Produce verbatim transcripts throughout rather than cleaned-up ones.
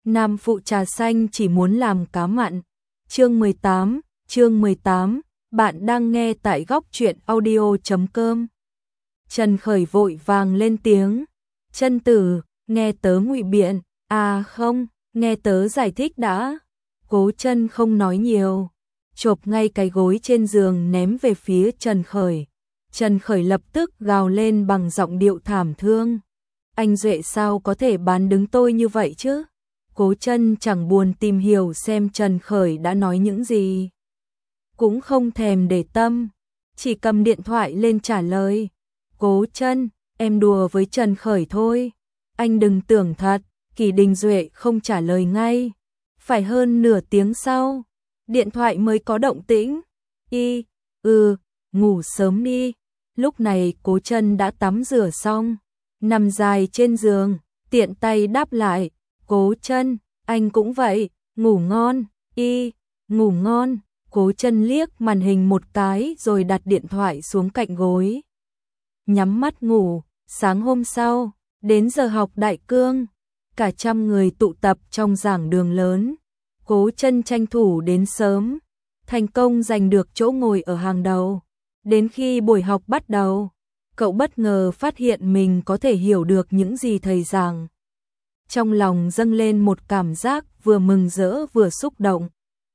Nam phụ trà xanh chỉ muốn làm cá mặn. Chương mười tám, chương mười tám, bạn đang nghe tại góc truyện audio chấm com. Trần Khởi vội vàng lên tiếng, "Chân tử, nghe tớ ngụy biện." "À không, nghe tớ giải thích đã." Cố Chân không nói nhiều, chộp ngay cái gối trên giường ném về phía Trần Khởi. Trần Khởi lập tức gào lên bằng giọng điệu thảm thương, "Anh Duệ sao có thể bán đứng tôi như vậy chứ?" Cố Chân chẳng buồn tìm hiểu xem Trần Khởi đã nói những gì, cũng không thèm để tâm, chỉ cầm điện thoại lên trả lời, "Cố Chân, em đùa với Trần Khởi thôi, anh đừng tưởng thật." Kỳ Đình Duệ không trả lời ngay, phải hơn nửa tiếng sau, điện thoại mới có động tĩnh. "Y, ừ, ngủ sớm đi." Lúc này Cố Chân đã tắm rửa xong, nằm dài trên giường, tiện tay đáp lại, "Cố Chân, anh cũng vậy, ngủ ngon." "Y, ngủ ngon." Cố Chân liếc màn hình một cái rồi đặt điện thoại xuống cạnh gối, nhắm mắt ngủ. Sáng hôm sau, đến giờ học đại cương, cả trăm người tụ tập trong giảng đường lớn. Cố Chân tranh thủ đến sớm, thành công giành được chỗ ngồi ở hàng đầu. Đến khi buổi học bắt đầu, cậu bất ngờ phát hiện mình có thể hiểu được những gì thầy giảng. Trong lòng dâng lên một cảm giác vừa mừng rỡ vừa xúc động.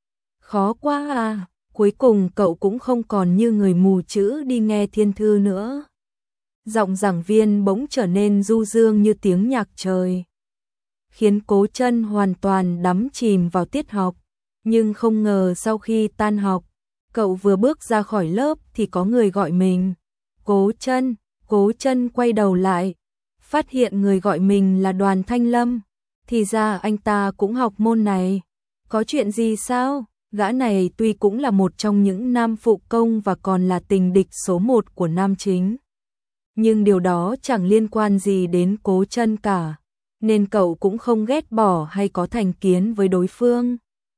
Khó quá à, cuối cùng cậu cũng không còn như người mù chữ đi nghe thiên thư nữa. Giọng giảng viên bỗng trở nên du dương như tiếng nhạc trời, khiến Cố Chân hoàn toàn đắm chìm vào tiết học. Nhưng không ngờ sau khi tan học, cậu vừa bước ra khỏi lớp thì có người gọi mình. "Cố Chân." Cố Chân quay đầu lại, phát hiện người gọi mình là Đoàn Thanh Lâm. Thì ra anh ta cũng học môn này. "Có chuyện gì sao?" Gã này tuy cũng là một trong những nam phụ công và còn là tình địch số một của nam chính, nhưng điều đó chẳng liên quan gì đến Cố Chân cả, nên cậu cũng không ghét bỏ hay có thành kiến với đối phương.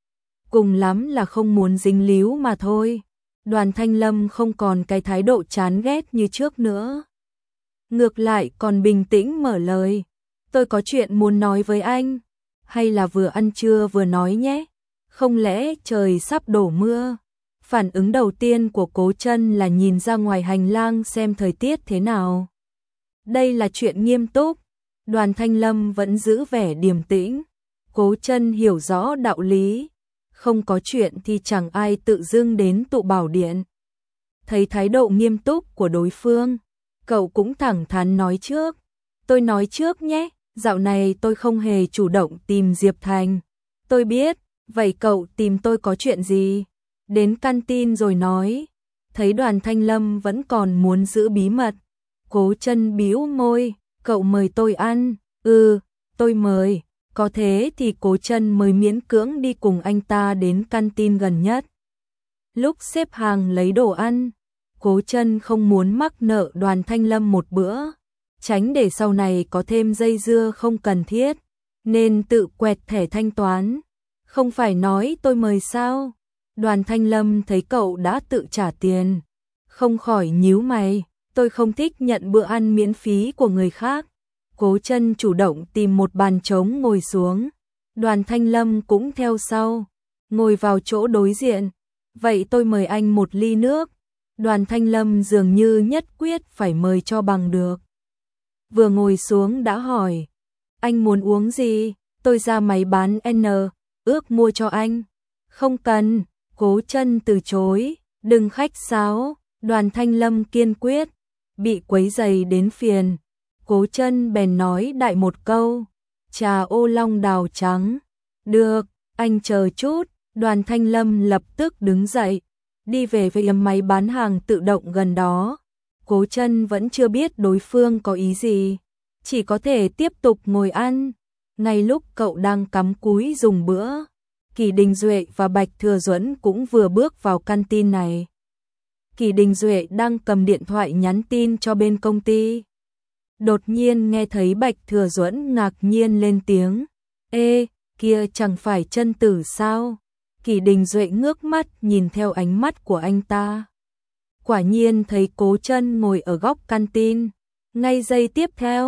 Cùng lắm là không muốn dính líu mà thôi. Đoàn Thanh Lâm không còn cái thái độ chán ghét như trước nữa. Ngược lại còn bình tĩnh mở lời, "Tôi có chuyện muốn nói với anh." "Hay là vừa ăn trưa vừa nói nhé? Không lẽ trời sắp đổ mưa?" Phản ứng đầu tiên của Cố Chân là nhìn ra ngoài hành lang xem thời tiết thế nào. Đây là chuyện nghiêm túc. Đoàn Thanh Lâm vẫn giữ vẻ điềm tĩnh. Cố Chân hiểu rõ đạo lý, không có chuyện thì chẳng ai tự dưng đến tụ bảo điện. Thấy thái độ nghiêm túc của đối phương, cậu cũng thẳng thắn nói trước, "Tôi nói trước nhé, dạo này tôi không hề chủ động tìm Diệp Thành." "Tôi biết, vậy cậu tìm tôi có chuyện gì? Đến canteen rồi nói." Thấy Đoàn Thanh Lâm vẫn còn muốn giữ bí mật, Cố Chân bĩu môi, "Cậu mời tôi ăn." "Ừ, tôi mời." Có thế thì Cố Chân mới miễn cưỡng đi cùng anh ta đến canteen gần nhất. Lúc xếp hàng lấy đồ ăn, Cố Chân không muốn mắc nợ Đoàn Thanh Lâm một bữa, tránh để sau này có thêm dây dưa không cần thiết, nên tự quẹt thẻ thanh toán. "Không phải nói tôi mời sao?" Đoàn Thanh Lâm thấy cậu đã tự trả tiền, không khỏi nhíu mày, "Tôi không thích nhận bữa ăn miễn phí của người khác." Cố Chân chủ động tìm một bàn trống ngồi xuống. Đoàn Thanh Lâm cũng theo sau, ngồi vào chỗ đối diện. "Vậy tôi mời anh một ly nước." Đoàn Thanh Lâm dường như nhất quyết phải mời cho bằng được. Vừa ngồi xuống đã hỏi, "Anh muốn uống gì? Tôi ra máy bán N, ước mua cho anh." "Không cần." Cố Chân từ chối, "Đừng khách sáo." Đoàn Thanh Lâm kiên quyết, bị quấy rầy đến phiền. Cố Chân bèn nói đại một câu, "Trà ô long đào trắng." "Được, anh chờ chút." Đoàn Thanh Lâm lập tức đứng dậy, đi về phía máy bán hàng tự động gần đó. Cố Chân vẫn chưa biết đối phương có ý gì, chỉ có thể tiếp tục ngồi ăn. Ngay lúc cậu đang cắm cúi dùng bữa, Kỳ Đình Duệ và Bạch Thừa Duẫn cũng vừa bước vào canteen này. Kỳ Đình Duệ đang cầm điện thoại nhắn tin cho bên công ty. Đột nhiên nghe thấy Bạch Thừa Duẫn ngạc nhiên lên tiếng, "Ê, kia chẳng phải Chân tử sao?" Kỳ Đình Duệ ngước mắt nhìn theo ánh mắt của anh ta. Quả nhiên thấy Cố Chân ngồi ở góc canteen. Ngay giây tiếp theo,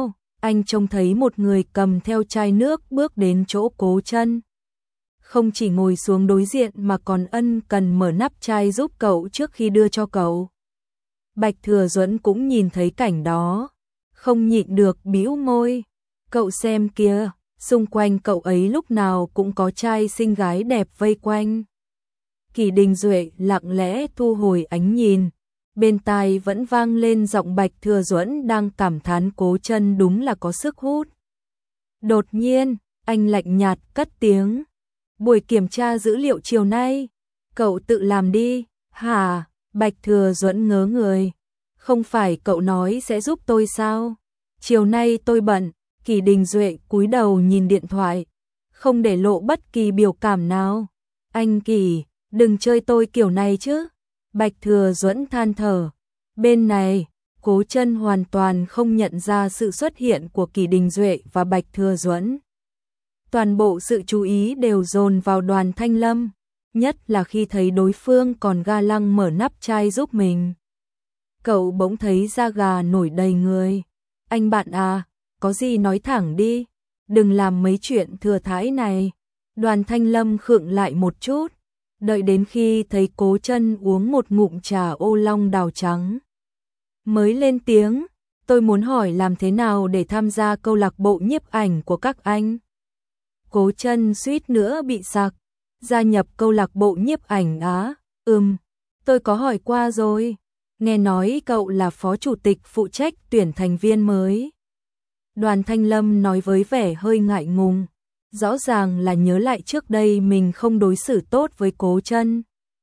anh trông thấy một người cầm theo chai nước bước đến chỗ Cố Chân. Không chỉ ngồi xuống đối diện mà còn ân cần mở nắp chai giúp cậu trước khi đưa cho cậu. Bạch Thừa Duẫn cũng nhìn thấy cảnh đó, không nhịn được bĩu môi. Cậu xem kìa, xung quanh cậu ấy lúc nào cũng có trai xinh gái đẹp vây quanh. Kỷ Đình Duệ lặng lẽ thu hồi ánh nhìn, bên tai vẫn vang lên giọng Bạch Thừa Duẫn đang cảm thán Cố Chân đúng là có sức hút. Đột nhiên, anh lạnh nhạt cất tiếng. Buổi kiểm tra dữ liệu chiều nay, cậu tự làm đi. Hả? Bạch Thừa Duẫn ngớ người. Không phải cậu nói sẽ giúp tôi sao? Chiều nay tôi bận. Kỷ Đình Duệ cúi đầu nhìn điện thoại, không để lộ bất kỳ biểu cảm nào. Anh Kỷ, đừng chơi tôi kiểu này chứ. Bạch Thừa Duẫn than thở. Bên này, Cố Chân hoàn toàn không nhận ra sự xuất hiện của Kỷ Đình Duệ và Bạch Thừa Duẫn. Toàn bộ sự chú ý đều dồn vào Đoàn Thanh Lâm, nhất là khi thấy đối phương còn ga lăng mở nắp chai giúp mình. Cậu bỗng thấy da gà nổi đầy người. Anh bạn à, có gì nói thẳng đi, đừng làm mấy chuyện thừa thãi này. Đoàn Thanh Lâm khựng lại một chút, đợi đến khi thấy Cố Chân uống một ngụm trà ô long đào trắng, mới lên tiếng. Tôi muốn hỏi làm thế nào để tham gia câu lạc bộ nhiếp ảnh của các anh? Cố Chân suýt nữa bị sặc. Gia nhập câu lạc bộ nhiếp ảnh á? Ừm, tôi có hỏi qua rồi. Nghe nói cậu là phó chủ tịch phụ trách tuyển thành viên mới. Đoàn Thanh Lâm nói với vẻ hơi ngại ngùng, rõ ràng là nhớ lại trước đây mình không đối xử tốt với Cố Chân,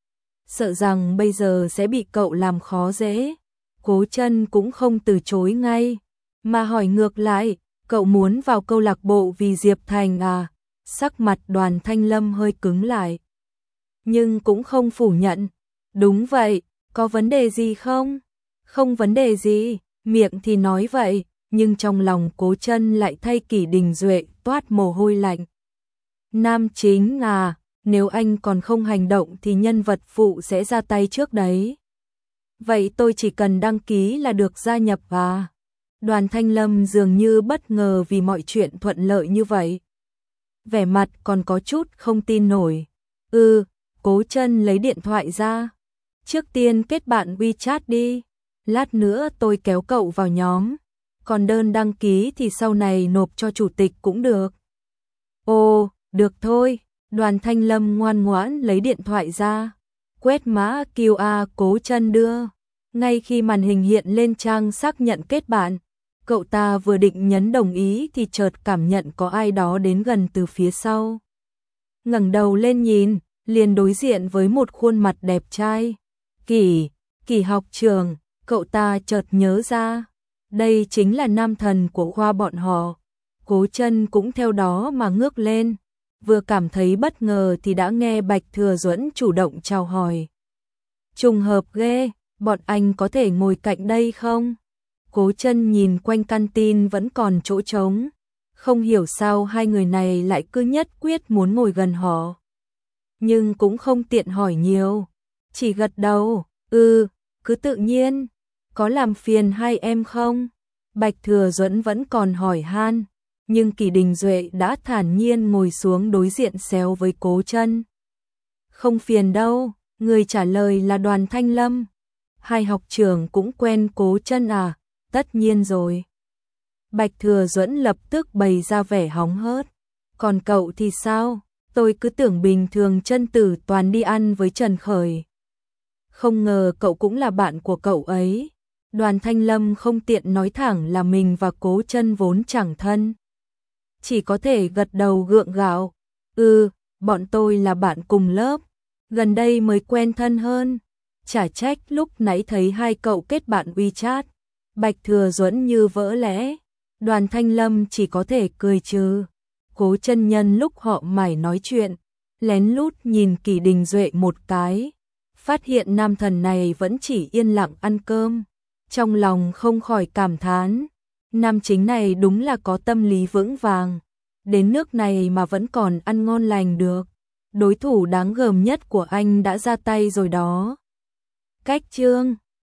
sợ rằng bây giờ sẽ bị cậu làm khó dễ. Cố Chân cũng không từ chối ngay, mà hỏi ngược lại, cậu muốn vào câu lạc bộ vì Diệp Thành à? Sắc mặt Đoàn Thanh Lâm hơi cứng lại, nhưng cũng không phủ nhận. Đúng vậy, có vấn đề gì không? Không vấn đề gì, miệng thì nói vậy, nhưng trong lòng Cố Chân lại thay Kỷ Đình Duệ toát mồ hôi lạnh. Nam chính à, nếu anh còn không hành động thì nhân vật phụ sẽ ra tay trước đấy. Vậy tôi chỉ cần đăng ký là được gia nhập à? Đoàn Thanh Lâm dường như bất ngờ vì mọi chuyện thuận lợi như vậy. Vẻ mặt còn có chút không tin nổi. Ừ, Cố Chân lấy điện thoại ra. Trước tiên kết bạn WeChat đi, lát nữa tôi kéo cậu vào nhóm. Còn đơn đăng ký thì sau này nộp cho chủ tịch cũng được. Ồ, được thôi. Đoàn Thanh Lâm ngoan ngoãn lấy điện thoại ra, quét mã quy rờ Cố Chân đưa. Ngay khi màn hình hiện lên trang xác nhận kết bạn, cậu ta vừa định nhấn đồng ý thì chợt cảm nhận có ai đó đến gần từ phía sau. Ngẩng đầu lên nhìn, liền đối diện với một khuôn mặt đẹp trai. Kỷ, Kỷ học trưởng, cậu ta chợt nhớ ra, đây chính là nam thần của khoa bọn họ. Cố Chân cũng theo đó mà ngước lên, vừa cảm thấy bất ngờ thì đã nghe Bạch Thừa Duẫn chủ động chào hỏi. Trùng hợp ghê, bọn anh có thể ngồi cạnh đây không? Cố Chân nhìn quanh căn tin vẫn còn chỗ trống, không hiểu sao hai người này lại cứ nhất quyết muốn ngồi gần họ. Nhưng cũng không tiện hỏi nhiều, chỉ gật đầu, ừ, cứ tự nhiên, có làm phiền hai em không? Bạch Thừa Duẫn vẫn còn hỏi han, nhưng Kỷ Đình Duệ đã thản nhiên ngồi xuống đối diện xéo với Cố Chân. Không phiền đâu, người trả lời là Đoàn Thanh Lâm. Hai học trưởng cũng quen Cố Chân à? Tất nhiên rồi. Bạch Thừa Duẫn lập tức bày ra vẻ hóng hớt. Còn cậu thì sao? Tôi cứ tưởng bình thường Chân Tử toàn đi ăn với Trần Khởi. Không ngờ cậu cũng là bạn của cậu ấy. Đoàn Thanh Lâm không tiện nói thẳng là mình và Cố Chân vốn chẳng thân, chỉ có thể gật đầu gượng gạo. Ừ, bọn tôi là bạn cùng lớp, gần đây mới quen thân hơn. Chả trách lúc nãy thấy hai cậu kết bạn WeChat. Bạch Thừa Duẫn như vỡ lẽ. Đoàn Thanh Lâm chỉ có thể cười trừ. Cố Chân nhân lúc họ mải nói chuyện, lén lút nhìn Kỷ Đình Duệ một cái, phát hiện nam thần này vẫn chỉ yên lặng ăn cơm, trong lòng không khỏi cảm thán, nam chính này đúng là có tâm lý vững vàng, đến nước này mà vẫn còn ăn ngon lành được. Đối thủ đáng gờm nhất của anh đã ra tay rồi đó. Cách chương